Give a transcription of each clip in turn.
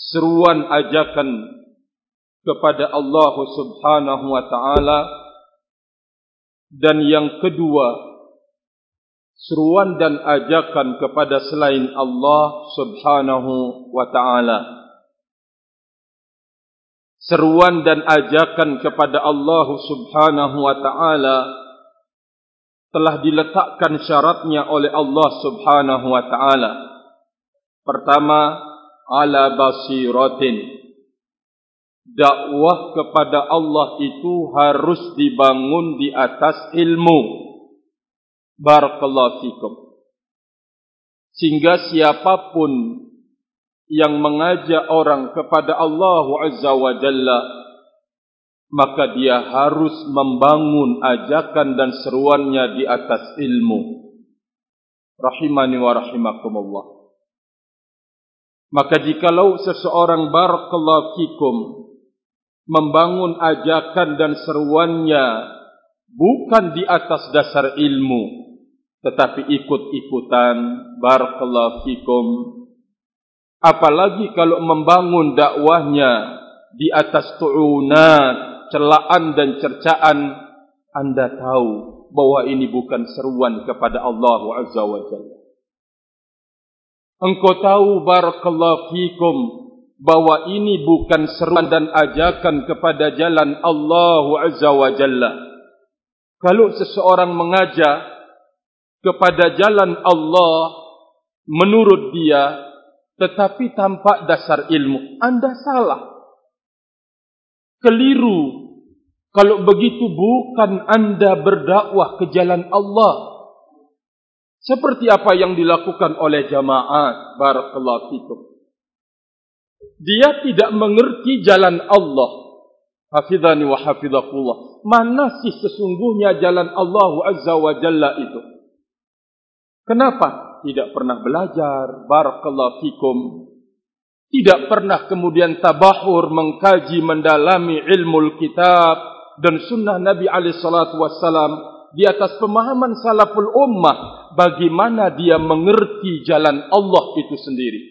seruan ajakan kepada Allah Subhanahu wa taala, dan yang kedua seruan dan ajakan kepada selain Allah Subhanahu wa taala. Seruan dan ajakan kepada Allah Subhanahu wa taala telah diletakkan syaratnya oleh Allah Subhanahu wa taala. Pertama, ala basiratin. Dakwah kepada Allah itu harus dibangun di atas ilmu. Barakallahu fikum. Sehingga siapapun yang mengajak orang kepada Allah Azza wa Jalla, maka dia harus membangun ajakan dan seruannya di atas ilmu. Rahimani wa rahimakumullah. Maka jikalau seseorang barakallahu fikum membangun ajakan dan seruannya bukan di atas dasar ilmu, tetapi ikut-ikutan, barakallahu fikum, apalagi kalau membangun dakwahnya di atas tu'unat, celaan dan cercaan, anda tahu bahwa ini bukan seruan kepada Allah Azza wa Jalla. Engkau tahu barakallahu fikum bahwa ini bukan seruan dan ajakan kepada jalan Allah Azza wa Jalla. Kalau seseorang mengajak kepada jalan Allah menurut dia, tetapi tanpa dasar ilmu, anda salah. Keliru. Kalau begitu bukan anda berdakwah ke jalan Allah. Seperti apa yang dilakukan oleh jamaah, barakallahu fikum. Dia tidak mengerti jalan Allah. Hafizani wa hafizakullah. Mana sih sesungguhnya jalan Allah Azza wa Jalla itu? Kenapa? Tidak pernah belajar, barakallahu fikum. Tidak pernah kemudian tabahur, mengkaji, mendalami ilmu kitab dan sunnah Nabi alaihi salatu wassalam di atas pemahaman salaful ummah, bagaimana dia mengerti jalan Allah itu sendiri.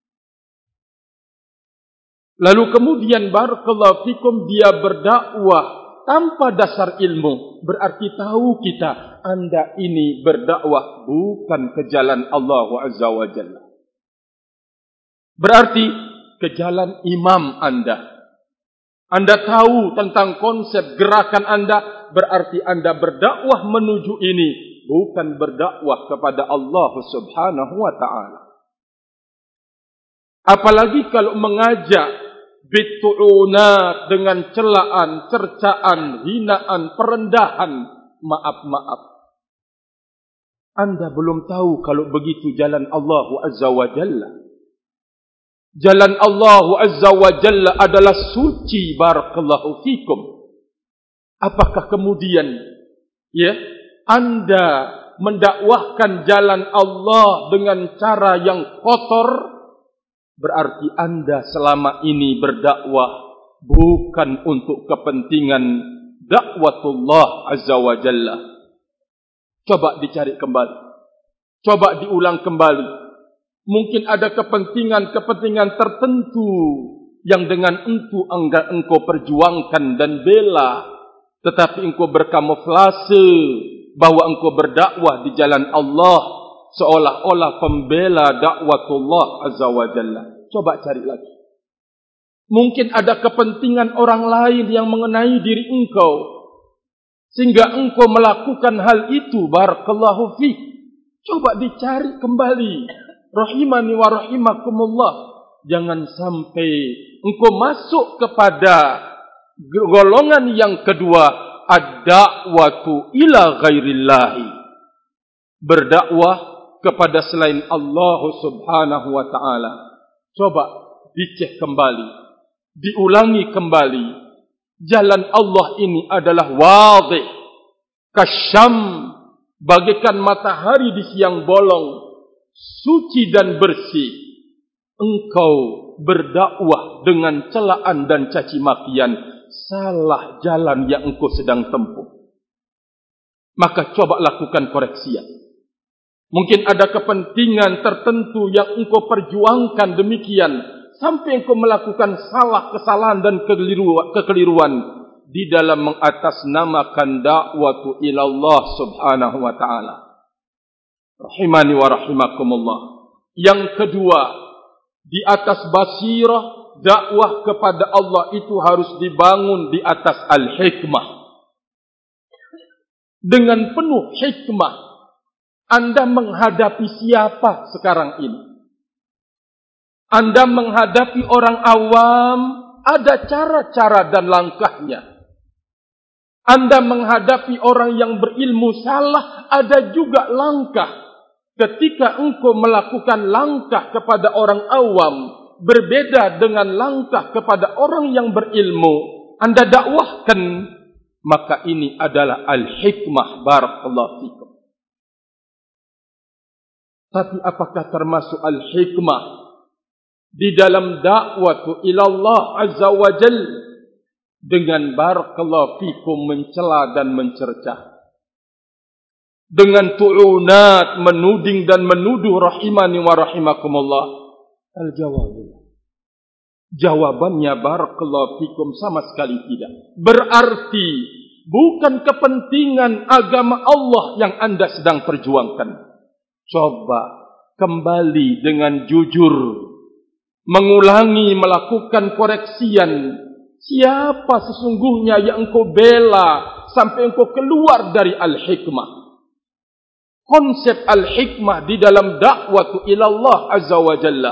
Lalu kemudian barakallahu fikum dia berdakwah tanpa dasar ilmu. Berarti tahu kita, anda ini berdakwah bukan ke jalan Allah Azza wa Jalla. Berarti ke jalan imam anda. Anda tahu tentang konsep gerakan anda, berarti anda berdakwah menuju ini, bukan berdakwah kepada Allah Subhanahu wa ta'ala. Apalagi kalau mengajak bitu'unat dengan celaan, cercaan, hinaan, perendahan, maaf. Anda belum tahu kalau begitu jalan Allah Azza wa Jalla. Jalan Allah Azza wa Jalla adalah suci, barakallahu fikum. Apakah kemudian anda mendakwahkan jalan Allah dengan cara yang kotor? Berarti anda selama ini berdakwah bukan untuk kepentingan dakwatullah Azza wa Jalla. Coba dicari kembali. Coba diulang kembali. Mungkin ada kepentingan tertentu yang dengan engkau perjuangkan dan bela, tetapi engkau berkamuflase bahwa engkau berdakwah di jalan Allah, seolah-olah pembela dakwatullah Azza wa Jalla. Coba cari lagi. Mungkin ada kepentingan orang lain yang mengenai diri engkau, sehingga engkau melakukan hal itu, barakallahu fiik. Coba dicari kembali. Rahimani wa rahimakumullah. Jangan sampai engkau masuk kepada golongan yang kedua, ad-da'watu ila ghairillahi. Berdakwah kepada selain Allah Subhanahu wa ta'ala. Coba dicek kembali, diulangi kembali. Jalan Allah ini adalah wadih, kasyam, bagaikan matahari di siang bolong, suci dan bersih. Engkau berdakwah dengan celaan dan caci makian, salah jalan yang engkau sedang tempuh. Maka coba lakukan koreksian. Mungkin ada kepentingan tertentu yang engkau perjuangkan demikian, sampai engkau melakukan kesalahan dan kekeliruan di dalam mengatasnamakan dakwatu ilallah subhanahu wa ta'ala. Rahimani wa rahimakumullah. Yang kedua, di atas basirah, dakwah kepada Allah itu harus dibangun di atas al-hikmah. Dengan penuh hikmah, Anda menghadapi siapa sekarang ini? Anda menghadapi orang awam, ada cara-cara dan langkahnya. Anda menghadapi orang yang berilmu salah, ada juga langkah. Ketika engkau melakukan langkah kepada orang awam, berbeda dengan langkah kepada orang yang berilmu, Anda dakwahkan, maka ini adalah al-hikmah. Barakallahu fikum. Tapi apakah termasuk al-hikmah di dalam dakwah ilallah azza wa jal dengan barakallahu fikum mencela dan mencercah, dengan tu'unat, menuding dan menuduh, rahimani wa rahimakumullah? Jawabannya barakallahu fikum sama sekali tidak. Berarti bukan kepentingan agama Allah yang Anda sedang perjuangkan. Coba kembali dengan jujur, mengulangi, melakukan koreksian. Siapa sesungguhnya yang engkau bela sampai engkau keluar dari al-hikmah? Konsep al-hikmah di dalam dakwah ilallah azza wa jalla.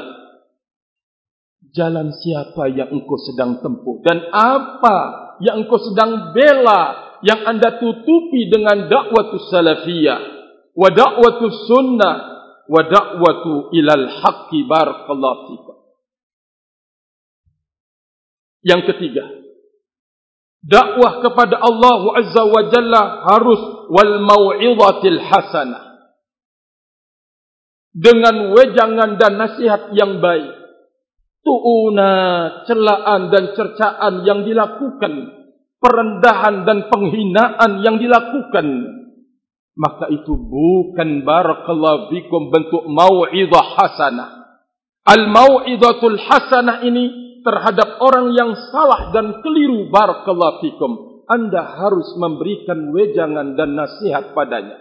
Jalan siapa yang engkau sedang tempuh dan apa yang engkau sedang bela, yang Anda tutupi dengan dakwatus salafiyah wa dakwatus sunnah wa dakwatu ilal haqqi. Barakallahu fikum. Yang ketiga, dakwah kepada Allah azza wa jalla harus wal mau'izatil hasanah, dengan wejangan dan nasihat yang baik. Tu'una, celaan dan cercaan yang dilakukan, perendahan dan penghinaan yang dilakukan, maka itu bukan barakallahu fikum bentuk mau'izah hasanah. Al-mau'izatul hasanah ini terhadap orang yang salah dan keliru, barakallahu fikum, Anda harus memberikan wejangan dan nasihat padanya.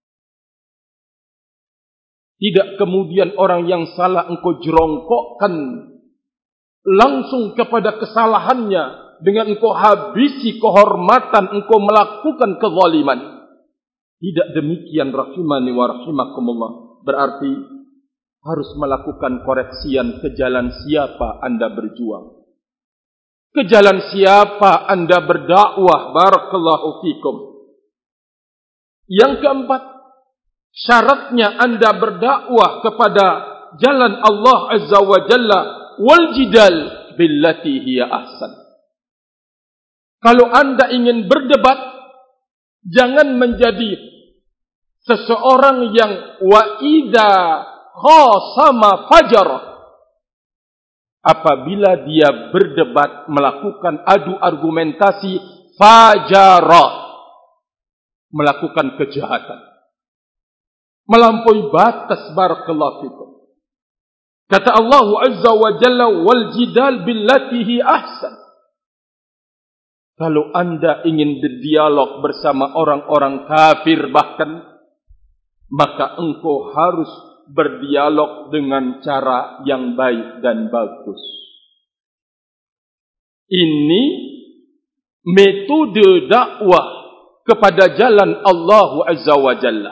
Tidak kemudian orang yang salah engkau jerongkokkan langsung kepada kesalahannya dengan engkau habisi kehormatan, engkau melakukan kezaliman. Tidak demikian, rahimani wa rahimakumullah. Berarti harus melakukan koreksian ke jalan siapa Anda berjuang, ke jalan siapa Anda berdakwah. Barakallahu fikum. Yang keempat, syaratnya Anda berdakwah kepada jalan Allah azza wa jalla wal jidal billati hiya ahsan. Kalau Anda ingin berdebat, jangan menjadi seseorang yang wa idza khasama fajar. Apabila dia berdebat, melakukan adu argumentasi, fajara, melakukan kejahatan, melampaui batas. Barakallahu fikum. Kata Allah azza wa jalla wal jidal billati hi ahsan. Kalau Anda ingin berdialog bersama orang-orang kafir bahkan, maka engkau harus berdialog dengan cara yang baik dan bagus. Ini metode dakwah kepada jalan Allah azza wa jalla.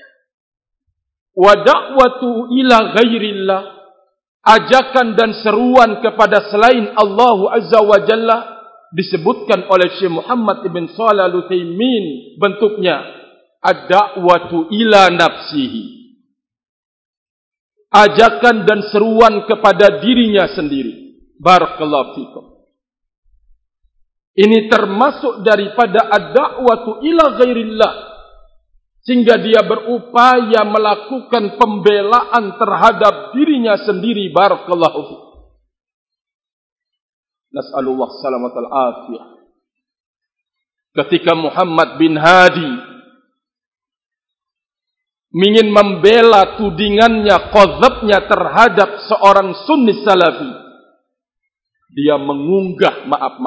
Wa da'watu ila ghairillah, ajakan dan seruan kepada selain Allah azza wa jalla, disebutkan oleh Syekh Muhammad ibn Shalih Al-Utsaimin bentuknya ad-da'watu ila nafsihi, ajakan dan seruan kepada dirinya sendiri. Barakallahu fikum. Ini termasuk daripada ad-da'watu ila ghairillah, sehingga dia berupaya melakukan pembelaan terhadap dirinya sendiri. Barakallahu fikum. Nas'alullah salamatal afiyah. Ketika Muhammad bin Hadi ingin membela tudingannya, qadzabnya terhadap seorang sunni salafi, Dia mengunggah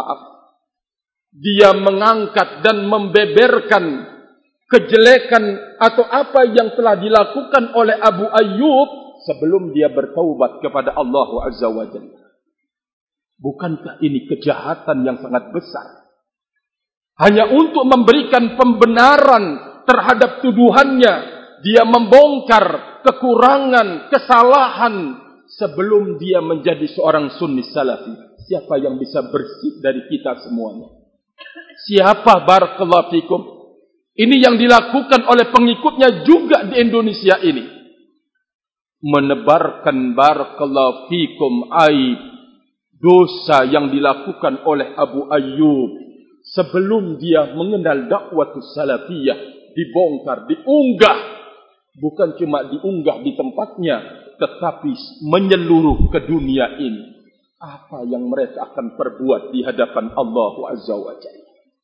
dia mengangkat dan membeberkan kejelekan atau apa yang telah dilakukan oleh Abu Ayyub sebelum dia bertaubat kepada Allah Azza wa Jalla. Bukankah ini kejahatan yang sangat besar? Hanya untuk memberikan pembenaran terhadap tuduhannya, dia membongkar kekurangan, kesalahan sebelum dia menjadi seorang sunni salafi. Siapa yang bisa bersih dari kita semuanya? Siapa? Barakallahu fikum. Ini yang dilakukan oleh pengikutnya juga di Indonesia ini. Menebarkan barakallahu fikum aib dosa yang dilakukan oleh Abu Ayyub sebelum dia mengenal dakwatus salafiyah, dibongkar, diunggah. Bukan cuma diunggah di tempatnya, tetapi menyeluruh ke dunia ini. Apa yang mereka akan perbuat di hadapan Allah Azza wa Jalla?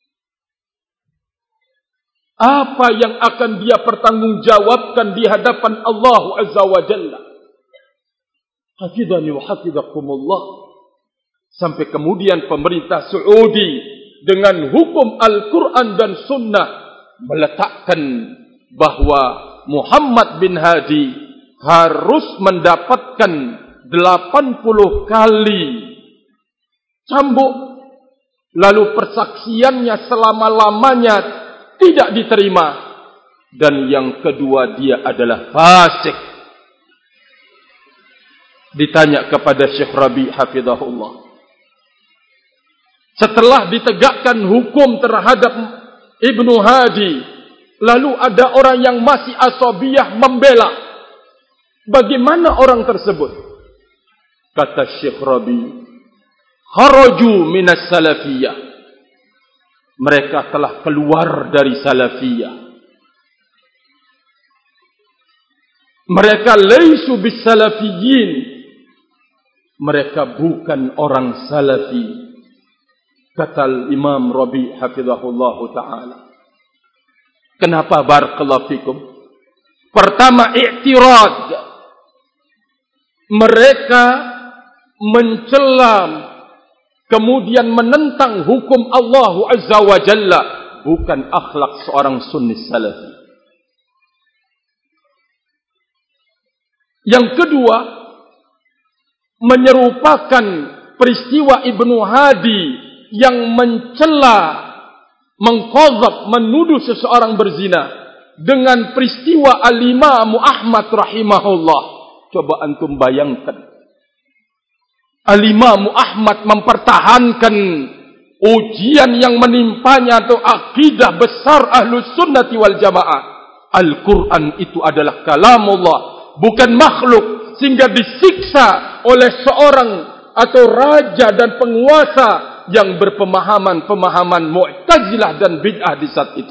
Apa yang akan dia pertanggungjawabkan di hadapan Allah Azza wa Jalla? Hafidhani wa hafidhakumullah. Sampai kemudian pemerintah Saudi dengan hukum Al-Quran dan Sunnah meletakkan bahawa Muhammad bin Hadi harus mendapatkan 80 kali cambuk, lalu persaksiannya selama-lamanya tidak diterima, dan yang kedua dia adalah fasik. Ditanya kepada Syekh Rabi hafizahullah, setelah ditegakkan hukum terhadap Ibnu Hadi, lalu ada orang yang masih asabiyah membela, bagaimana orang tersebut? Kata Syekh Rabi, kharaju minas salafiyah, mereka telah keluar dari salafiyah. Mereka laisu bis salafiyin, mereka bukan orang salafi. Kata Imam Rabi hafizahullah ta'ala. Kenapa? Barakallahu fikum. Pertama, i'tirad. Mereka mencela, kemudian menentang hukum Allah Azza wa Jalla. Bukan akhlak seorang sunni salafi. Yang kedua, menyerupakan peristiwa Ibnu Hadi yang mencela, mengqadzab, menuduh seseorang berzina dengan peristiwa Al-Imam Ahmad rahimahullah. Coba antum bayangkan, Al-Imam Ahmad mempertahankan ujian yang menimpanya atau akidah besar Ahlus Sunnati wal Jamaah. Al-Quran itu adalah kalamullah, bukan makhluk, sehingga disiksa oleh seorang atau raja dan penguasa yang berpemahaman Mu'tazilah dan bid'ah di saat itu.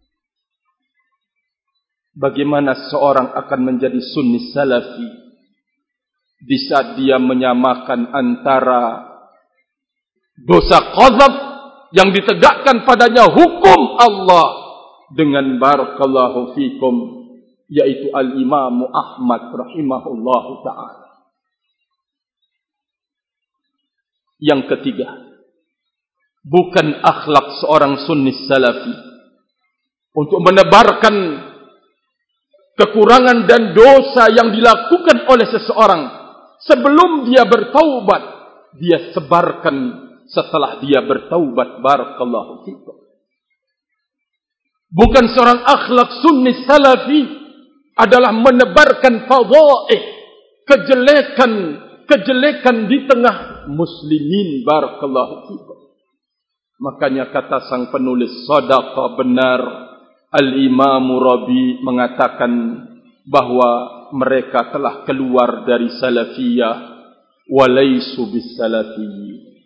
Bagaimana seorang akan menjadi sunni salafi di saat dia menyamakan antara dosa qadzab yang ditegakkan padanya hukum Allah dengan barakallahu fikum, yaitu Al-Imam Ahmad rahimahullahu ta'ala. Yang ketiga, bukan akhlak seorang sunni salafi untuk menebarkan kekurangan dan dosa yang dilakukan oleh seseorang sebelum dia bertaubat, dia sebarkan setelah dia bertaubat. Barakallahu fikum. Bukan seorang akhlak sunni salafi adalah menebarkan fadhaih, kejelekan di tengah muslimin. Barakallahu fikum. Makanya kata sang penulis, sadaqah, benar, Al-Imam Rabi mengatakan bahwa mereka telah keluar dari salafiyah walaisu bis salafiyyin.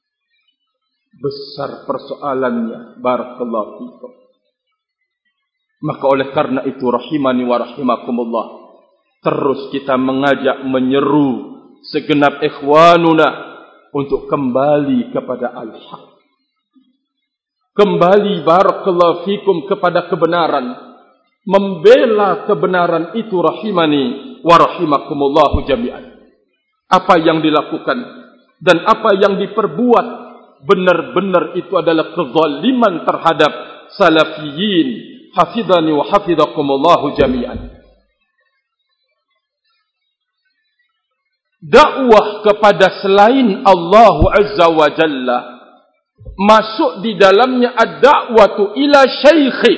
Besar persoalannya, barakallahu fikum. Maka oleh karena itu, rahimani wa rahimakumullah, terus kita mengajak, menyeru segenap ikhwanuna untuk kembali kepada al-haq, kembali barakallahu fikum kepada kebenaran, membela kebenaran itu, rahimani wa rahimakumullahu jami'an. Apa yang dilakukan? dan apa yang diperbuat benar-benar itu adalah kezaliman terhadap salafiyin. Hafidhani wa hafidhakumullahu jami'an. Dakwah kepada selain Allah Azza wa Jalla masuk di dalamnya ad-da'watu ila syaikhi,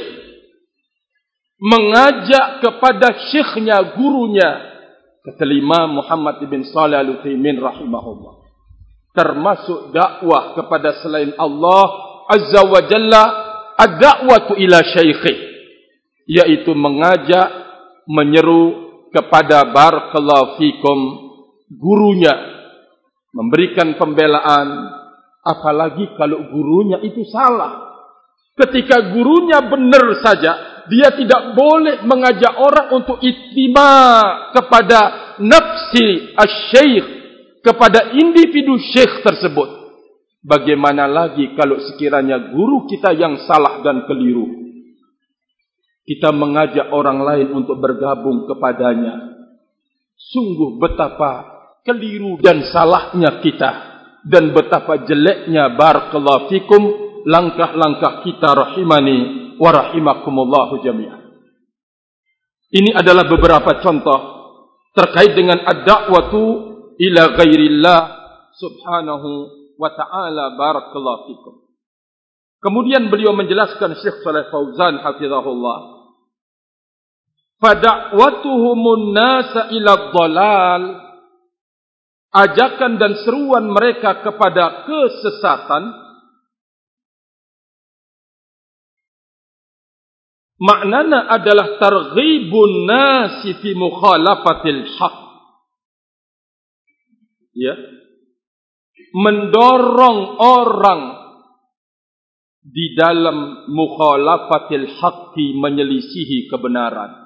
mengajak kepada syekhnya, gurunya. Kata Imam Muhammad bin Shalih Al-Utsaimin rahimahullah, termasuk dakwah kepada selain Allah Azza wa Jalla ad-da'watu ila syaikhi, yaitu mengajak, menyeru kepada barakallahu fikum gurunya, memberikan pembelaan. Apalagi kalau gurunya itu salah. Ketika gurunya benar saja, dia tidak boleh mengajak orang untuk ittiba kepada nafsi asy-syaikh, kepada individu syekh tersebut. Bagaimana lagi kalau sekiranya guru kita yang salah dan keliru, kita mengajak orang lain untuk bergabung kepadanya. Sungguh betapa keliru dan salahnya kita, dan betapa jeleknya barakallahu fikum langkah-langkah kita rahimani wa rahimakumullahu jami'an. Ini adalah beberapa contoh terkait dengan ad-da'watu ila ghairillah subhanahu wa ta'ala barakallahu fikum. Kemudian beliau menjelaskan, Syekh Shalih Fauzan hafizahullah, fada'watuhumun nasa ila dhalal, ajakan dan seruan mereka kepada kesesatan, maknanya adalah targhibun nasi fi mukhalafatil haq. Ya, mendorong orang di dalam mukhalafatil haqqi, menyelisihi kebenaran.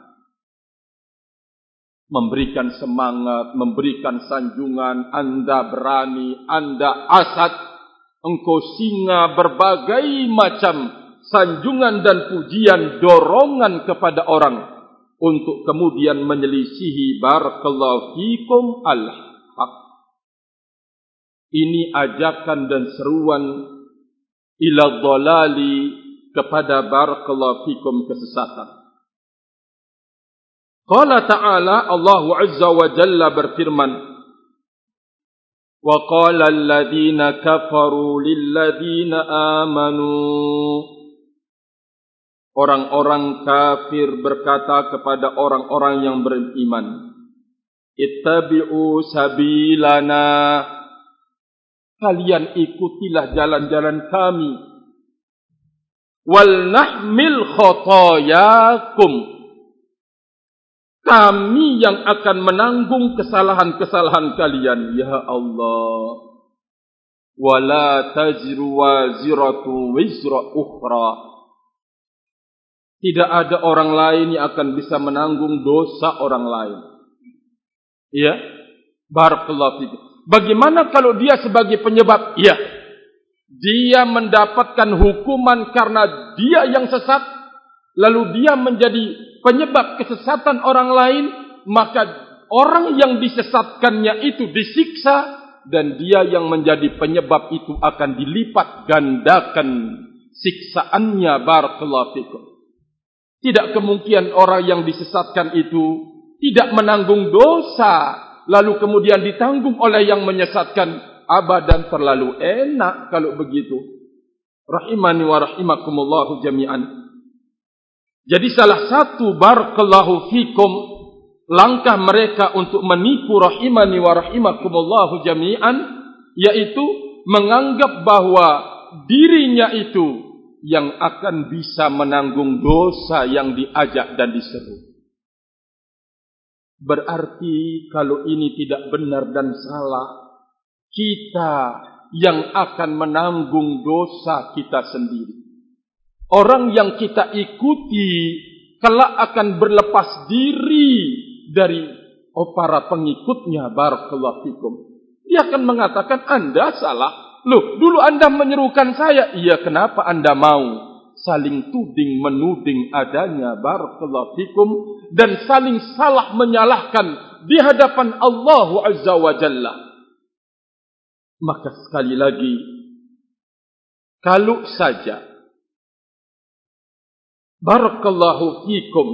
Memberikan semangat, memberikan sanjungan, Anda berani, Anda asad, engkau singa, berbagai macam sanjungan dan pujian, dorongan kepada orang untuk kemudian menyelisihi barakallahu fikum al-haq. Ini ajakan dan seruan ila dhalali, kepada barakallahu fikum kesesatan. Qala ta'ala, Allah Azza wa Jalla berfirman, wa qala alladhina kafaru lilladhina amanu, orang-orang kafir berkata kepada orang-orang yang beriman, ittabi'u sabilana, kalian ikutilah jalan-jalan kami, wal nahmil khotayakum, kami yang akan menanggung kesalahan-kesalahan kalian. Ya Allah, wala taziru waziratu wizra ukhra, tidak ada orang lain yang akan bisa menanggung dosa orang lain. Ya, barakallahu fikum. Bagaimana kalau dia sebagai penyebab? Ya, dia mendapatkan hukuman karena dia yang sesat, lalu dia menjadi penyebab kesesatan orang lain, maka orang yang disesatkannya itu disiksa, dan dia yang menjadi penyebab itu akan dilipat gandakan siksaannya. Barakallahu fikum. Tidak kemungkinan orang yang disesatkan itu tidak menanggung dosa, lalu kemudian ditanggung oleh yang menyesatkan. Abadan, terlalu enak kalau begitu. Rahimani wa rahimakumullahu jami'an. Jadi salah satu barakallahu fikum langkah mereka untuk menipu rahimani wa rahimakumullahu jami'an, yaitu menganggap bahwa dirinya itu yang akan bisa menanggung dosa yang diajak dan diseru. Berarti kalau ini tidak benar dan salah, kita yang akan menanggung dosa kita sendiri. Orang yang kita ikuti kelak akan berlepas diri dari para pengikutnya. Barakallahu fikum. Dia akan mengatakan, Anda salah. Loh, dulu Anda menyerukan saya. Iya, kenapa Anda mau saling tuding menuding adanya? Barakallahu fikum. Dan saling salah menyalahkan di hadapan Allah Azza wa Jalla. Maka sekali lagi, kalau saja barakallahu fikum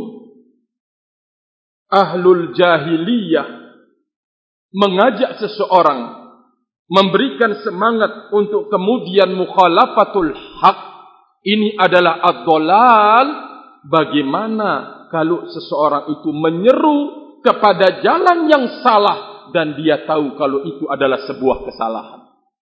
ahlul jahiliyah mengajak seseorang, memberikan semangat untuk kemudian mukhalafatul haq, ini adalah ad-dhalal. Bagaimana kalau seseorang itu menyeru kepada jalan yang salah dan dia tahu kalau itu adalah sebuah kesalahan?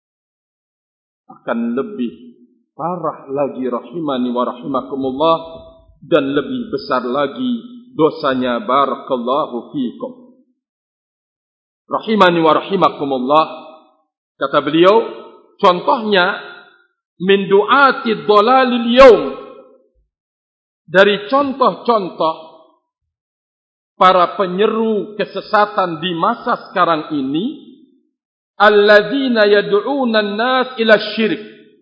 Akan lebih parah lagi rahimani wa rahimakumullah, dan lebih besar lagi dosanya barakallahu fikum. Rahimani wa rahimakumullah, kata beliau, contohnya min du'ati dhalalil yaum, dari contoh-contoh para penyeru kesesatan di masa sekarang ini, alladzina yad'una an-nas ila syirik,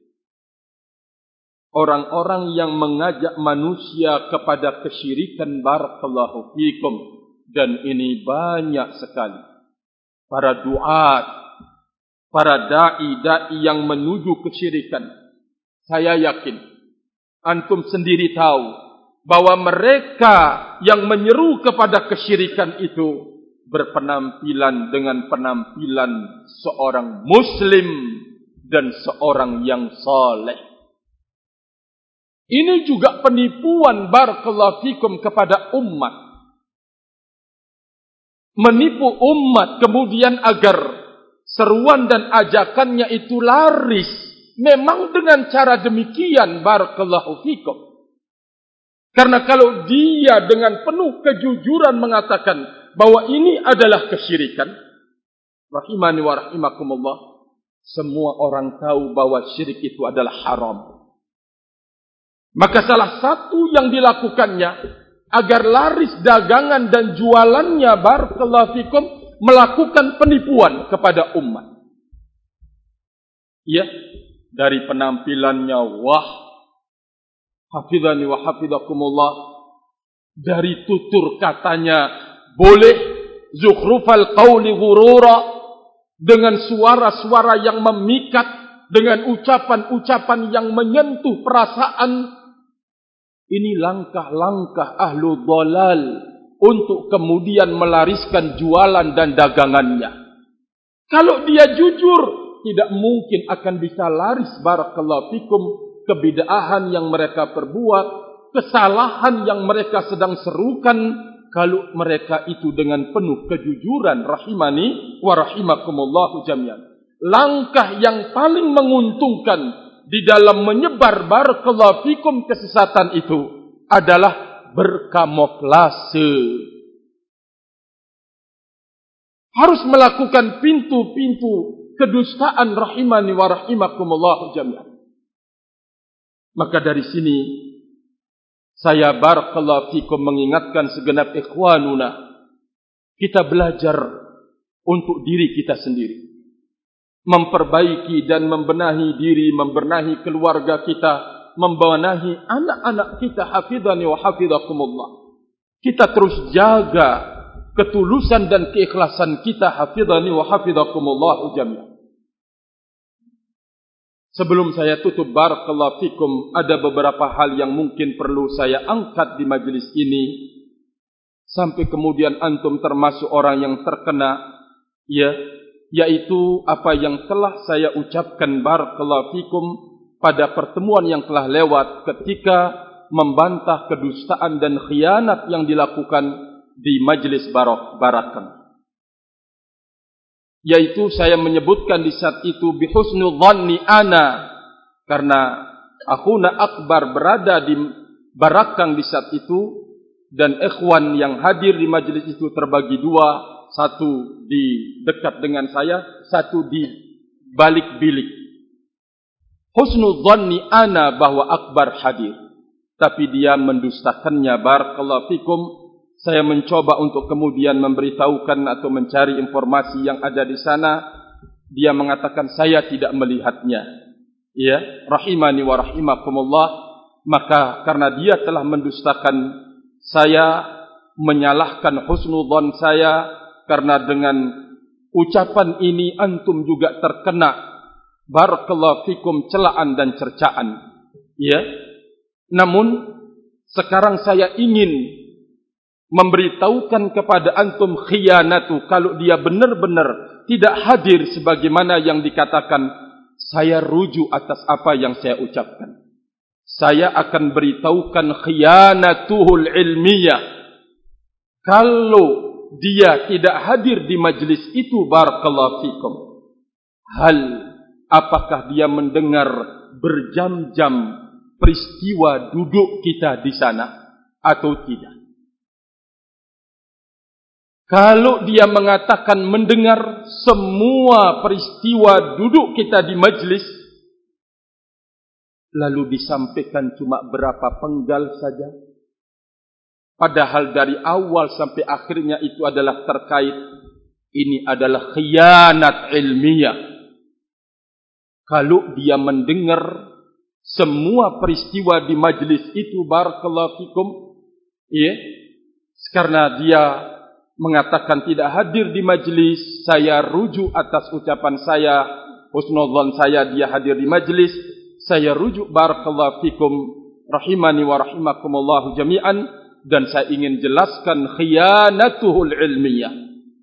orang-orang yang mengajak manusia kepada kesyirikan barakallahu fikum. Dan ini banyak sekali para duat, para dai-dai yang menuju kesyirikan. Saya yakin antum sendiri tahu bahwa mereka yang menyeru kepada kesyirikan itu berpenampilan dengan penampilan seorang muslim dan seorang yang saleh. Ini juga penipuan barakallahu fikum kepada umat. Menipu umat kemudian agar seruan dan ajakannya itu laris. Memang dengan cara demikian barakallahu fikum. Karena kalau dia dengan penuh kejujuran mengatakan bahwa ini adalah kesyirikan, rahimani wa rahimakumullah, semua orang tahu bahwa syirik itu adalah haram. Maka salah satu yang dilakukannya agar laris dagangan dan jualannya barakallahu fikum, melakukan penipuan kepada umat. Ya, dari penampilannya, wah, hafizani wa hafizakumullah, dari tutur katanya boleh zukhrufal qawli ghurura, dengan suara-suara yang memikat, dengan ucapan-ucapan yang menyentuh perasaan. Ini langkah-langkah ahlu dhalal untuk kemudian melariskan jualan dan dagangannya. Kalau dia jujur, tidak mungkin akan bisa laris barakallahu fikum kebid'ahan yang mereka perbuat, kesalahan yang mereka sedang serukan, kalau mereka itu dengan penuh kejujuran, rahimani wa rahimakumullahu jami'an. Langkah yang paling menguntungkan di dalam menyebar barakallahu fikum kesesatan itu adalah berkamuflase. Harus melakukan pintu-pintu kedustaan, rahimani wa rahimakumullahu jami'an. Maka dari sini saya barakallahu fikum mengingatkan segenap ikhwanuna, kita belajar untuk diri kita sendiri, memperbaiki dan membenahi diri, membenahi keluarga kita, membenahi anak-anak kita, hafizani wa hafizakumullah. Kita terus jaga ketulusan dan keikhlasan kita, hafizani wa hafizakumullah jami'an. Sebelum saya tutup barakallahu fikum, ada beberapa hal yang mungkin perlu saya angkat di majelis ini, sampai kemudian antum termasuk orang yang terkena, ya, yaitu apa yang telah saya ucapkan barakallahu fikum pada pertemuan yang telah lewat ketika membantah kedustaan dan khianat yang dilakukan di majelis Barakan. Yaitu saya menyebutkan di saat itu bihusnul dhanni ana, karena akhuna akbar berada di Barakan di saat itu, dan ikhwan yang hadir di majelis itu terbagi dua, satu di dekat dengan saya, satu di balik bilik. Husnul dhanni ana bahwa akbar hadir, tapi dia mendustakannya barakallahu fikum. Saya mencoba untuk kemudian memberitahukan atau mencari informasi yang ada di sana. Dia mengatakan saya tidak melihatnya. Ya, rahimani wa rahimakumullah. Maka karena dia telah mendustakan, saya menyalahkan husnul dhan saya, karena dengan ucapan ini antum juga terkena barakallahu fikum celaan dan cercaan. Ya. Namun sekarang saya ingin memberitahukan kepada antum khiyanatu, kalau dia benar-benar tidak hadir sebagaimana yang dikatakan, saya rujuk atas apa yang saya ucapkan. Saya akan beritahukan khiyanatuhul ilmiyah. Kalau dia tidak hadir di majlis itu, barakallahu fikum, apakah dia mendengar berjam-jam peristiwa duduk kita di sana atau tidak? Kalau dia mengatakan mendengar semua peristiwa duduk kita di majlis, lalu disampaikan cuma berapa penggal saja, padahal dari awal sampai akhirnya itu adalah terkait, ini adalah khianat ilmiah. Kalau dia mendengar semua peristiwa di majlis itu, barakallahu fikum, ya, karena dia mengatakan tidak hadir di majlis, saya rujuk atas ucapan saya, husnudzan saya dia hadir di majlis, saya rujuk barakallahu fikum rahimani wa rahimakumullah jami'an, dan saya ingin jelaskan khiyanatuhul ilmiyah.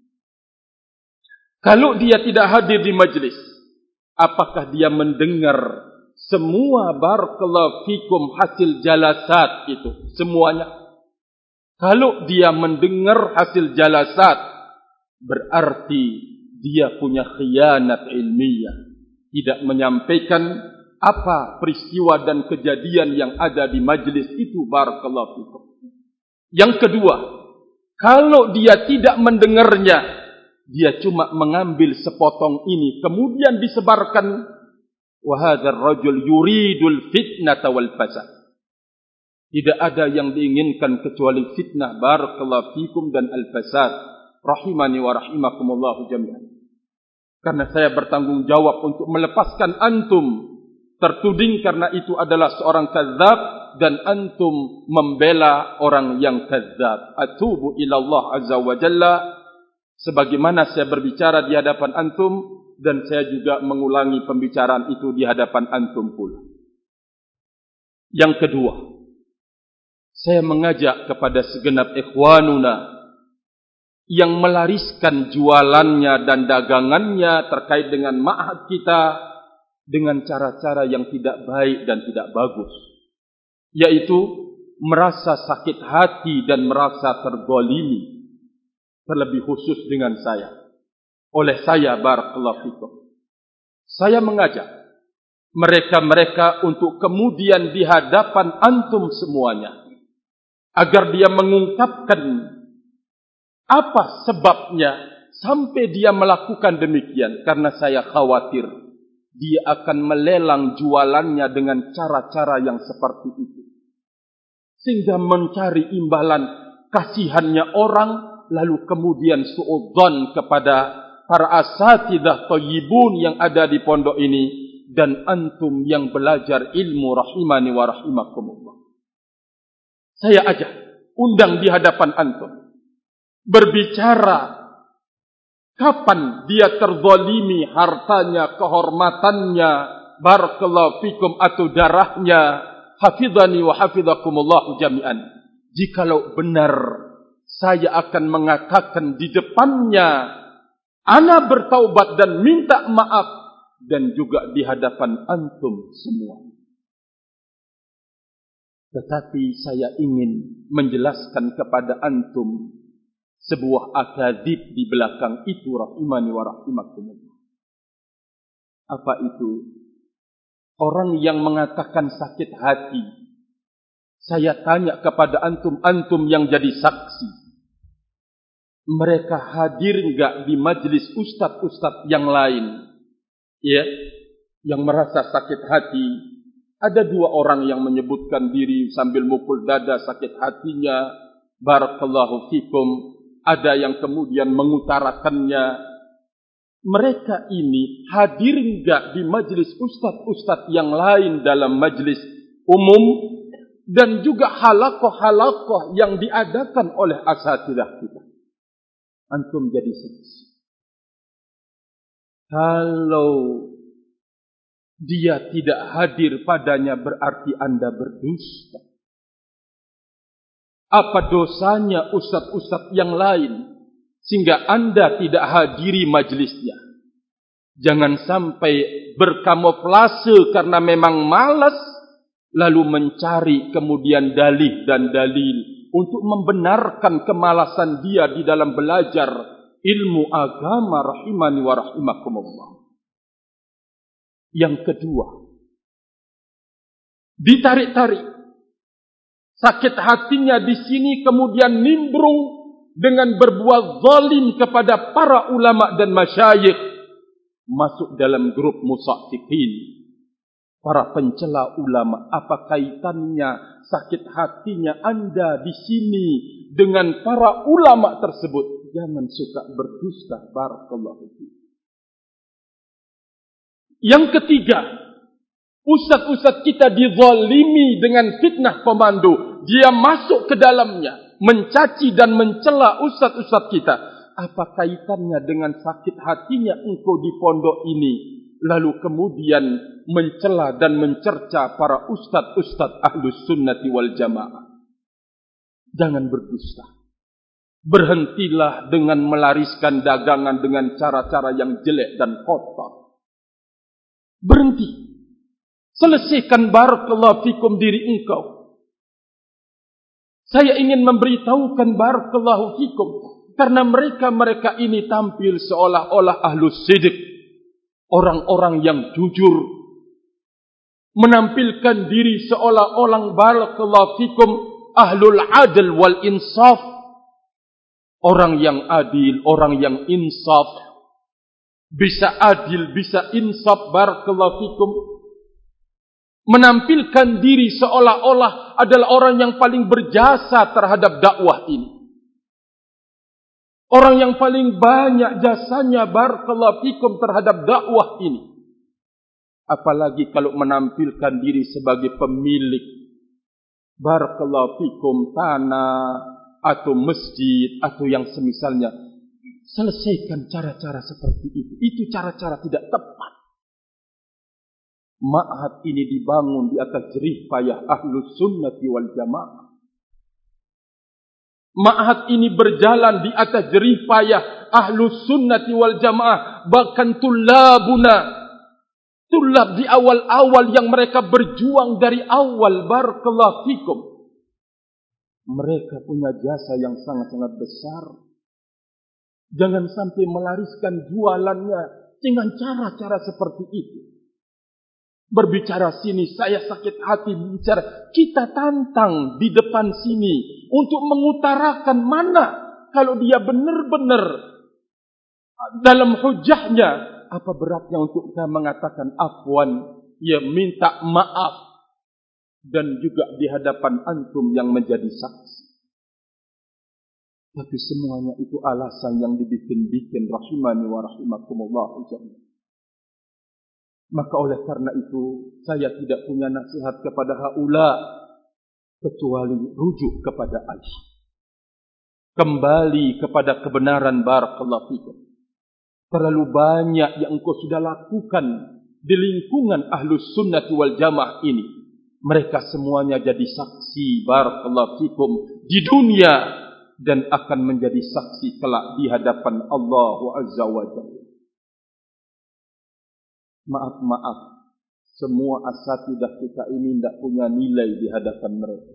Kalau dia tidak hadir di majlis, apakah dia mendengar semua barakallahu fikum hasil jalasat itu semuanya? Kalau dia mendengar hasil jalasat, berarti dia punya khianat ilmiah, tidak menyampaikan apa peristiwa dan kejadian yang ada di majlis itu, barakallahu fikum. Yang kedua, kalau dia tidak mendengarnya, dia cuma mengambil sepotong ini kemudian disebarkan, wa hadzal rajul yuridul fitnata wal fasad. Tidak ada yang diinginkan kecuali fitnah, barakallahu fikum, dan al-fasad. Rahimani wa rahimakumullahu jami'an. Karena saya bertanggung jawab untuk melepaskan antum tertuding karena itu adalah seorang kadzab, dan antum membela orang yang kadzab. Atubu ila Allah azza wa jalla, sebagaimana saya berbicara di hadapan antum, dan saya juga mengulangi pembicaraan itu di hadapan antum pula. Yang kedua, saya mengajak kepada segenap ikhwanuna yang melariskan jualannya dan dagangannya terkait dengan ma'had kita dengan cara-cara yang tidak baik dan tidak bagus, yaitu merasa sakit hati dan merasa tergolimi, terlebih khusus dengan saya. Oleh saya, barakallahu fikum, saya mengajak mereka-mereka untuk kemudian di hadapan antum semuanya, agar dia mengungkapkan apa sebabnya sampai dia melakukan demikian. Karena saya khawatir dia akan melelang jualannya dengan cara-cara yang seperti itu, sehingga mencari imbalan kasihannya orang, lalu kemudian suudzon kepada para asatidzah thayyibun yang ada di pondok ini, dan antum yang belajar ilmu rahimani wa rahimakumullah. Saya ajak, undang di hadapan antum, berbicara kapan dia terzalimi hartanya, kehormatannya, barakallahu fikum, atau darahnya, hafizani wa hafizakumullah jami'an. Jikalau benar, saya akan mengatakan di depannya, ana bertaubat dan minta maaf, dan juga di hadapan antum semua. Tetapi saya ingin menjelaskan kepada antum sebuah akadzib di belakang itu, rahimani wa rahimakumullah. Apa itu? Orang yang mengatakan sakit hati. Saya tanya kepada antum, antum yang jadi saksi, mereka hadir enggak di majlis ustaz-ustaz yang lain, ya, yang merasa sakit hati? Ada dua orang yang menyebutkan diri sambil mukul dada sakit hatinya, barakallahu fikum. Ada yang kemudian mengutarakannya. Mereka ini hadir enggak di majlis ustaz-ustaz yang lain dalam majlis umum, dan juga halaqah-halaqah yang diadakan oleh asatidzah kita. Antum jadi saksi. Kalau dia tidak hadir padanya berarti Anda berdusta. Apa dosanya ustaz-ustaz yang lain sehingga Anda tidak hadiri majelisnya? Jangan sampai berkamuflase karena memang malas, lalu mencari kemudian dalih dan dalil untuk membenarkan kemalasan dia di dalam belajar ilmu agama rahimani wa rahimakumullah. Yang kedua, ditarik-tarik. Sakit hatinya di sini kemudian nimbrung dengan berbuat zalim kepada para ulama dan masyayikh. Masuk dalam grup musaffiqin, para pencela ulama. Apa kaitannya sakit hatinya Anda di sini dengan para ulama tersebut? Jangan suka berdusta. Barakallahu fiik. Yang ketiga, ustaz-ustaz kita dizalimi dengan fitnah komando. Dia masuk ke dalamnya, mencaci dan mencela ustaz-ustaz kita. Apa kaitannya dengan sakit hatinya engkau di pondok ini, lalu kemudian mencela dan mencerca para ustaz-ustaz ahlus sunnati wal jamaah? Jangan berdusta. Berhentilah dengan melariskan dagangan dengan cara-cara yang jelek dan kotor. Berhenti. Selesaikan barakallahu fikum diri engkau. Saya ingin memberitahukan barakallahu fikum, karena mereka ini tampil seolah-olah ahlus sidq, orang-orang yang jujur, menampilkan diri seolah-olah barakallahu fikum ahlul adl wal insaf, orang yang adil, orang yang insaf, bisa adil, bisa insaf, barakallahu fikum, menampilkan diri seolah-olah adalah orang yang paling berjasa terhadap dakwah ini. Orang yang paling banyak jasanya barakallahu fikum terhadap dakwah ini. Apalagi kalau menampilkan diri sebagai pemilik barakallahu fikum tanah atau masjid atau yang semisalnya. Selesaikan cara-cara seperti itu. Itu cara-cara tidak tepat. Ma'had ini dibangun di atas jerih payah ahlus sunnati wal jamaah. Ma'had ini berjalan di atas jerih payah ahlus sunnati wal jamaah. Bahkan tulab di awal-awal yang mereka berjuang dari awal barakallahu fikum. Mereka punya jasa yang sangat-sangat besar. Jangan sampai melariskan jualannya dengan cara-cara seperti itu. Berbicara sini, saya sakit hati bicara. Kita tantang di depan sini untuk mengutarakan mana kalau dia benar-benar dalam hujahnya. Apa beratnya untuk kita mengatakan afwan, ya minta maaf, dan juga di hadapan antum yang menjadi saksi. Tapi semuanya itu alasan yang dibikin-bikin rahimani wa rahimakumullah jami'an. Maka oleh karena itu saya tidak punya nasihat kepada haula kecuali rujuk kepada Allah. Kembali kepada kebenaran barakallahu fikum. Terlalu banyak yang engkau sudah lakukan di lingkungan ahlus sunnah wal jamaah ini. Mereka semuanya jadi saksi barakallahu fikum di dunia dan akan menjadi saksi kelak di hadapan Allah Azza wa Jalla. Maaf, semua asatidah kita ini tidak punya nilai di hadapan mereka.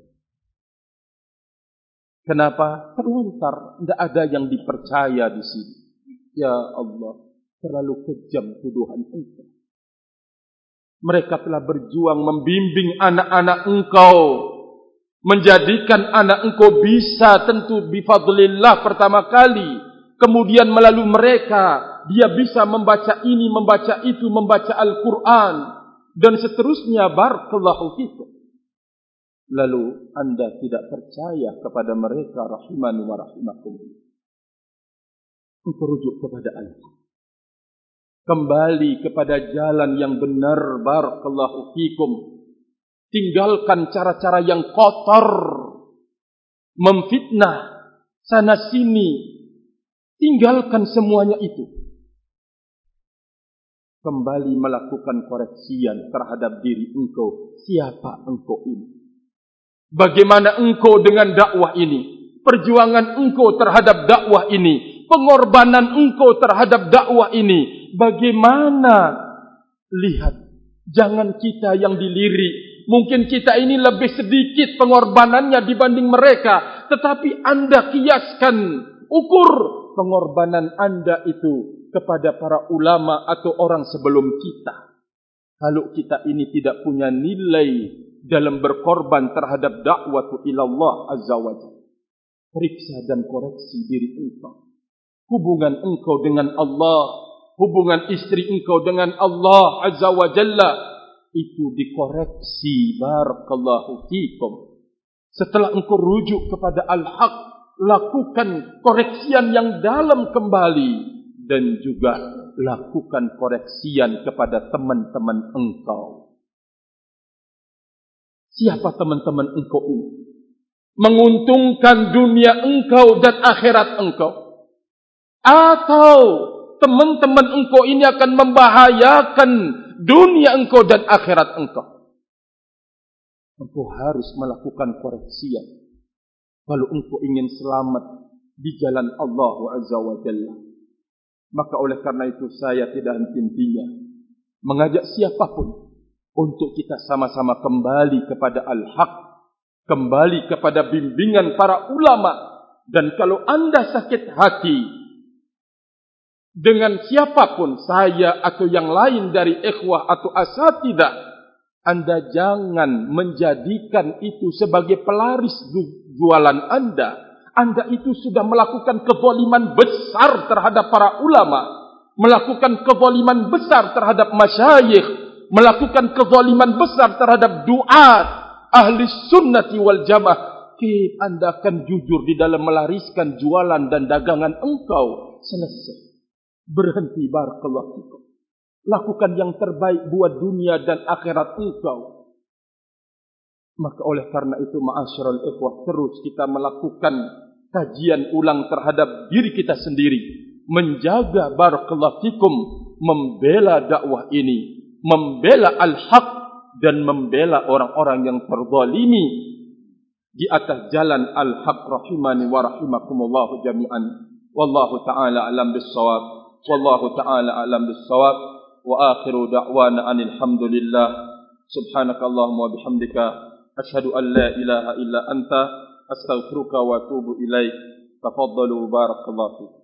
Kenapa? Terlontar, tidak ada yang dipercaya di sini. Ya Allah, terlalu kejam tuduhan engkau. Mereka telah berjuang membimbing anak-anak engkau, menjadikan anak engkau bisa tentu bifadlillah pertama kali. Kemudian melalui mereka, dia bisa membaca ini, membaca itu, membaca Al-Quran. Dan seterusnya, barakallahu fikum. Lalu anda tidak percaya kepada mereka, rahimani wa rahimakumullah. Untuk rujuk kepada Allah. Kembali kepada jalan yang benar, barakallahu fikum. Tinggalkan cara-cara yang kotor. Memfitnah sana sini. Tinggalkan semuanya itu. kembali melakukan koreksian terhadap diri engkau. Siapa engkau ini? Bagaimana engkau dengan dakwah ini? Perjuangan engkau terhadap dakwah ini, pengorbanan engkau terhadap dakwah ini, bagaimana? Lihat, jangan kita yang dilirik. Mungkin kita ini lebih sedikit pengorbanannya dibanding mereka, tetapi Anda kiaskan, ukur pengorbanan Anda itu kepada para ulama atau orang sebelum kita. Kalau kita ini tidak punya nilai dalam berkorban terhadap dakwah ilallah azza wa jalla, periksa dan koreksi diri engkau. Hubungan engkau dengan Allah, hubungan istri engkau dengan Allah azza wa jalla, itu dikoreksi. Barakallahu fikum. Setelah engkau rujuk kepada al-haq, lakukan koreksian yang dalam kembali, dan juga lakukan koreksian kepada teman-teman engkau. Siapa teman-teman engkau ini? Menguntungkan dunia engkau dan akhirat engkau, atau teman-teman engkau ini akan membahayakan dunia engkau dan akhirat engkau? Engkau harus melakukan koreksian kalau engkau ingin selamat di jalan Allah azza wa jalla. Maka oleh karena itu saya tidak henti-hentinya mengajak siapapun untuk kita sama-sama kembali kepada al-haq, kembali kepada bimbingan para ulama. Dan kalau Anda sakit hati dengan siapapun, saya atau yang lain dari ikhwah atau asatidah, Anda jangan menjadikan itu sebagai pelaris jualan Anda. Anda itu sudah melakukan kezaliman besar terhadap para ulama, melakukan kezaliman besar terhadap masyayikh, melakukan kezaliman besar terhadap duat ahli sunnati wal jamaah. Anda akan jujur di dalam melariskan jualan dan dagangan engkau. Selesai. Berhenti. Barakallahu fikum. Lakukan yang terbaik buat dunia dan akhirat engkau. Maka oleh karena itu ma'asyiral ikhwah, terus kita melakukan kajian ulang terhadap diri kita sendiri, menjaga barakallahu fikum, membela dakwah ini, membela al-haq, dan membela orang-orang yang terzalimi di atas jalan al-haq. Rahimani wa rahimakumullah jami'an. Wallahu ta'ala alam bis-shawab. Wallahu ta'ala alam bis-shawab. Wa akhiru da'wana anil hamdulillah. Subhanakallahumma wa bihamdika asyhadu an la ilaha illa anta astaghfiruka wa atubu ilaik. Tafaddalu barakallahu fiik.